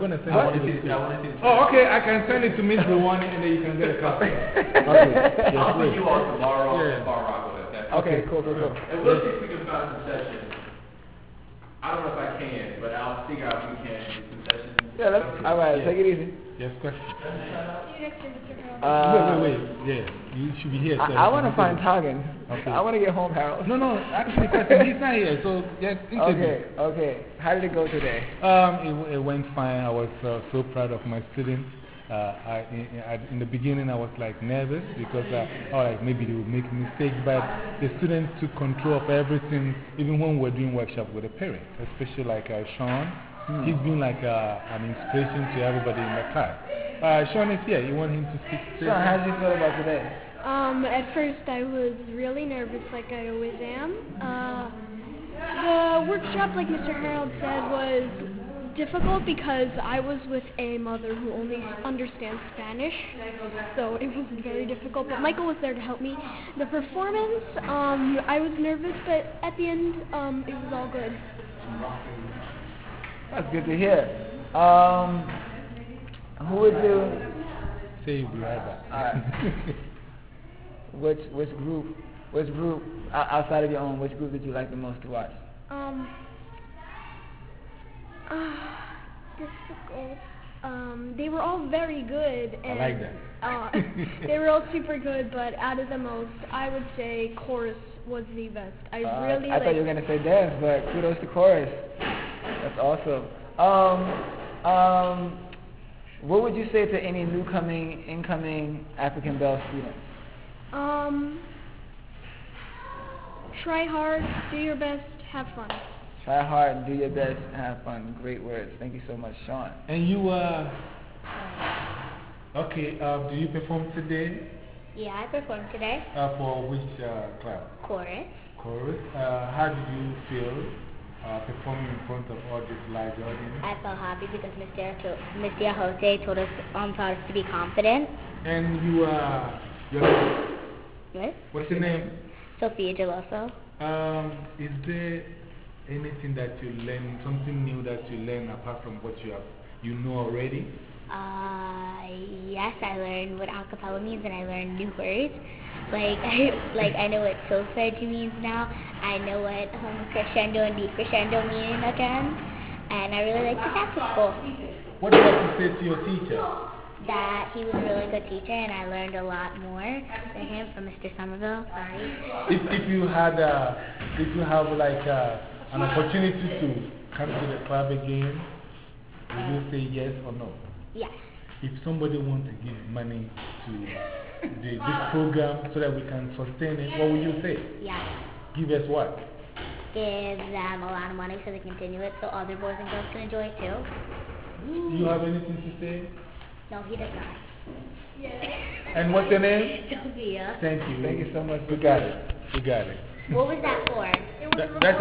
going to send I it to want you. to see. Oh, okay. I can send it to Miss Rwani and then you can get a copy. Okay. I'll see you all tomorrow in Far Rockaway. Okay, cool. And we'll see if we can find some sessions. I don't know if I can, but I'll figure out if we can do some sessions. Yeah, all right. Take it easy. Yes, question. Wait. Yeah, you should be here. So I want to find Toggin. Okay. I want to get home, Harold. No. Actually, question. He's not here. So yeah. Okay. How did it go today? It went fine. I was so proud of my students. In the beginning, I was like nervous because maybe they would make mistakes, but the students took control of everything, even when we were doing workshop with the parents, especially like Sean. He's been like an inspiration to everybody in the class. Sean is here. You want him to speak? Sean, how did you feel about today? At first I was really nervous, like I always am. The workshop, like Mr. Harold said, was difficult because I was with a mother who only understands Spanish, so it was very difficult, but Michael was there to help me. The performance, I was nervous, but at the end, it was all good. That's good to hear. Who would you... Say you'll be right back. Which group, outside of your own, which group did you like the most to watch? Difficult. They were all very good. And, I like that. They were all super good, but out of the most, I would say chorus was the best. I thought you were going to say dance, but kudos to chorus. That's awesome. What would you say to any incoming African Bell students? Try hard, do your best, have fun. Try hard, do your best, and have fun. Great words. Thank you so much, Sean. And you, okay, do you perform today? Yeah, I performed today. For which class? Chorus. Chorus. How did you feel performing in front of all this large audience? I felt happy because Mr. Jose told us to be confident. And you, your name? What? What's your name? Sophia Geloso. Is there anything that you learn, something new that you learn apart from what you know already? Yes, I learned what acapella means and I learned new words. I know what solfege means now. I know what crescendo and decrescendo mean again. And I really like the saxophone. What do you have to say to your teacher? That he was a really good teacher and I learned a lot more than him, from Mr. Somerville. Sorry. If you have like an opportunity to come to the club again, will you say yes or no? Yes. If somebody wants to give money to this program so that we can sustain it, what would you say? Yes. Give us what? Give them a lot of money so they continue it so other boys and girls can enjoy it too. Do you have anything to say? No, he does not. And what's your name? Sophia. Thank you. Thank you so much. We got it. What was that for? That's